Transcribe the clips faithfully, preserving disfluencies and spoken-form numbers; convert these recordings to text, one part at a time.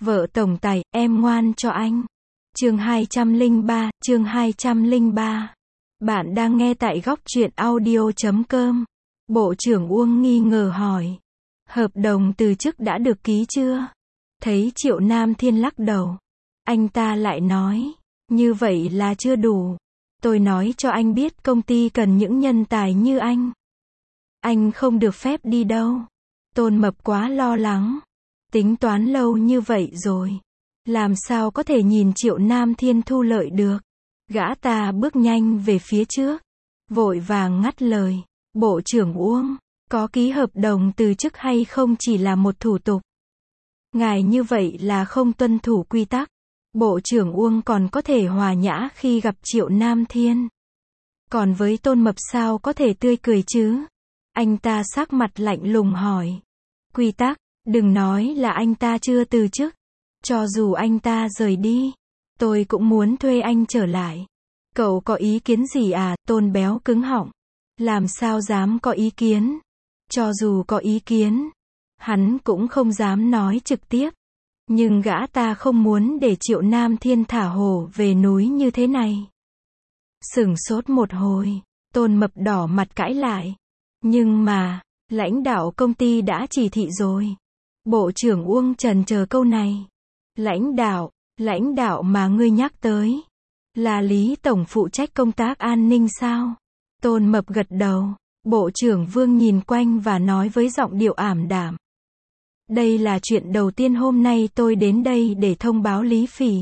Vợ tổng tài, em ngoan cho anh. Chương hai trăm lẻ ba, chương hai trăm lẻ ba. Bạn đang nghe tại góc truyện audio chấm com. Bộ trưởng Uông nghi ngờ hỏi. Hợp đồng từ chức đã được ký chưa? Thấy Triệu Nam Thiên lắc đầu. Anh ta lại nói, như vậy là chưa đủ. Tôi nói cho anh biết công ty cần những nhân tài như anh. Anh không được phép đi đâu. Tôn Mập quá lo lắng. Tính toán lâu như vậy rồi. Làm sao có thể nhìn Triệu Nam Thiên thu lợi được? Gã ta bước nhanh về phía trước. Vội vàng ngắt lời. Bộ trưởng Uông, có ký hợp đồng từ chức hay không chỉ là một thủ tục? Ngài như vậy là không tuân thủ quy tắc. Bộ trưởng Uông còn có thể hòa nhã khi gặp Triệu Nam Thiên. Còn với Tôn Mập sao có thể tươi cười chứ? Anh ta sắc mặt lạnh lùng hỏi. Quy tắc, đừng nói là anh ta chưa từ chức. Cho dù anh ta rời đi, tôi cũng muốn thuê anh trở lại. Cậu có ý kiến gì à? Tôn Béo cứng họng. Làm sao dám có ý kiến? Cho dù có ý kiến, hắn cũng không dám nói trực tiếp. Nhưng gã ta không muốn để Triệu Nam Thiên thả hổ về núi như thế này. Sửng sốt một hồi, Tôn Mập đỏ mặt cãi lại. Nhưng mà, lãnh đạo công ty đã chỉ thị rồi. Bộ trưởng Uông trần chờ câu này. Lãnh đạo, lãnh đạo mà ngươi nhắc tới, là Lý Tổng phụ trách công tác an ninh sao? Tôn Mập gật đầu. Bộ trưởng Vương nhìn quanh và nói với giọng điệu ảm đạm. Đây là chuyện đầu tiên hôm nay tôi đến đây để thông báo Lý Phỉ,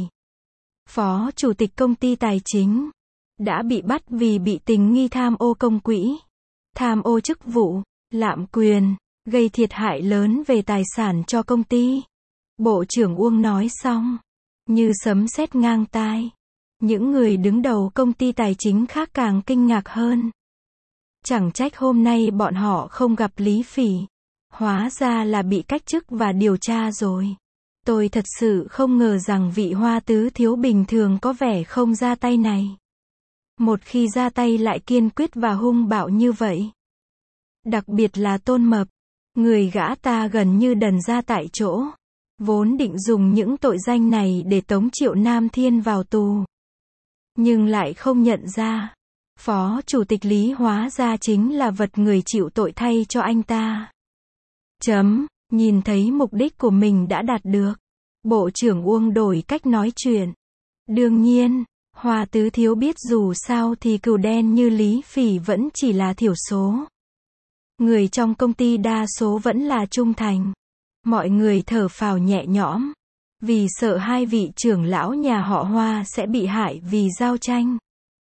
Phó Chủ tịch Công ty Tài chính, đã bị bắt vì bị tình nghi tham ô công quỹ, tham ô chức vụ, lạm quyền, gây thiệt hại lớn về tài sản cho công ty. Bộ trưởng Uông nói xong, như sấm sét ngang tai. Những người đứng đầu công ty tài chính khác càng kinh ngạc hơn. Chẳng trách hôm nay bọn họ không gặp Lý Phỉ. Hóa ra là bị cách chức và điều tra rồi. Tôi thật sự không ngờ rằng vị Hoa tứ thiếu bình thường có vẻ không ra tay này. Một khi ra tay lại kiên quyết và hung bạo như vậy. Đặc biệt là Tôn Mập. Người gã ta gần như đần ra tại chỗ. Vốn định dùng những tội danh này để tống Triệu Nam Thiên vào tù. Nhưng lại không nhận ra. Phó Chủ tịch Lý hóa ra chính là vật người chịu tội thay cho anh ta. Chấm, nhìn thấy mục đích của mình đã đạt được. Bộ trưởng Uông đổi cách nói chuyện. Đương nhiên, Hoa tứ thiếu biết dù sao thì cừu đen như Lý Phỉ vẫn chỉ là thiểu số. Người trong công ty đa số vẫn là trung thành. Mọi người thở phào nhẹ nhõm. Vì sợ hai vị trưởng lão nhà họ Hoa sẽ bị hại vì giao tranh.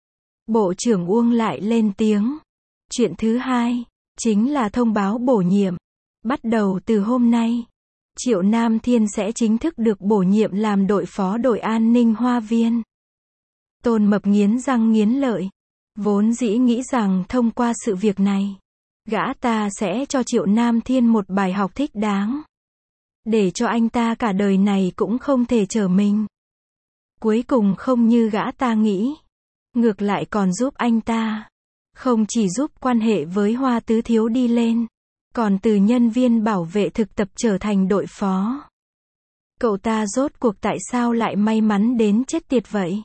Bộ trưởng Uông lại lên tiếng. Chuyện thứ hai, chính là thông báo bổ nhiệm. Bắt đầu từ hôm nay, Triệu Nam Thiên sẽ chính thức được bổ nhiệm làm đội phó đội an ninh Hoa Viên. Tôn Mập nghiến răng nghiến lợi. Vốn dĩ nghĩ rằng thông qua sự việc này, gã ta sẽ cho Triệu Nam Thiên một bài học thích đáng. Để cho anh ta cả đời này cũng không thể trở mình. Cuối cùng không như gã ta nghĩ. Ngược lại còn giúp anh ta. Không chỉ giúp quan hệ với Hoa tứ thiếu đi lên. Còn từ nhân viên bảo vệ thực tập trở thành đội phó. Cậu ta rốt cuộc tại sao lại may mắn đến chết tiệt vậy?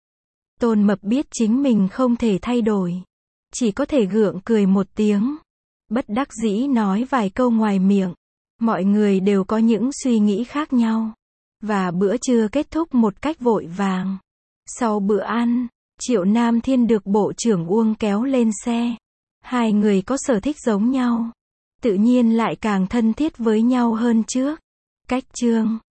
Tôn Mập biết chính mình không thể thay đổi. Chỉ có thể gượng cười một tiếng. Bất đắc dĩ nói vài câu ngoài miệng. Mọi người đều có những suy nghĩ khác nhau. Và bữa trưa kết thúc một cách vội vàng. Sau bữa ăn, Triệu Nam Thiên được Bộ trưởng Uông kéo lên xe. Hai người có sở thích giống nhau. Tự nhiên lại càng thân thiết với nhau hơn trước. Cách chương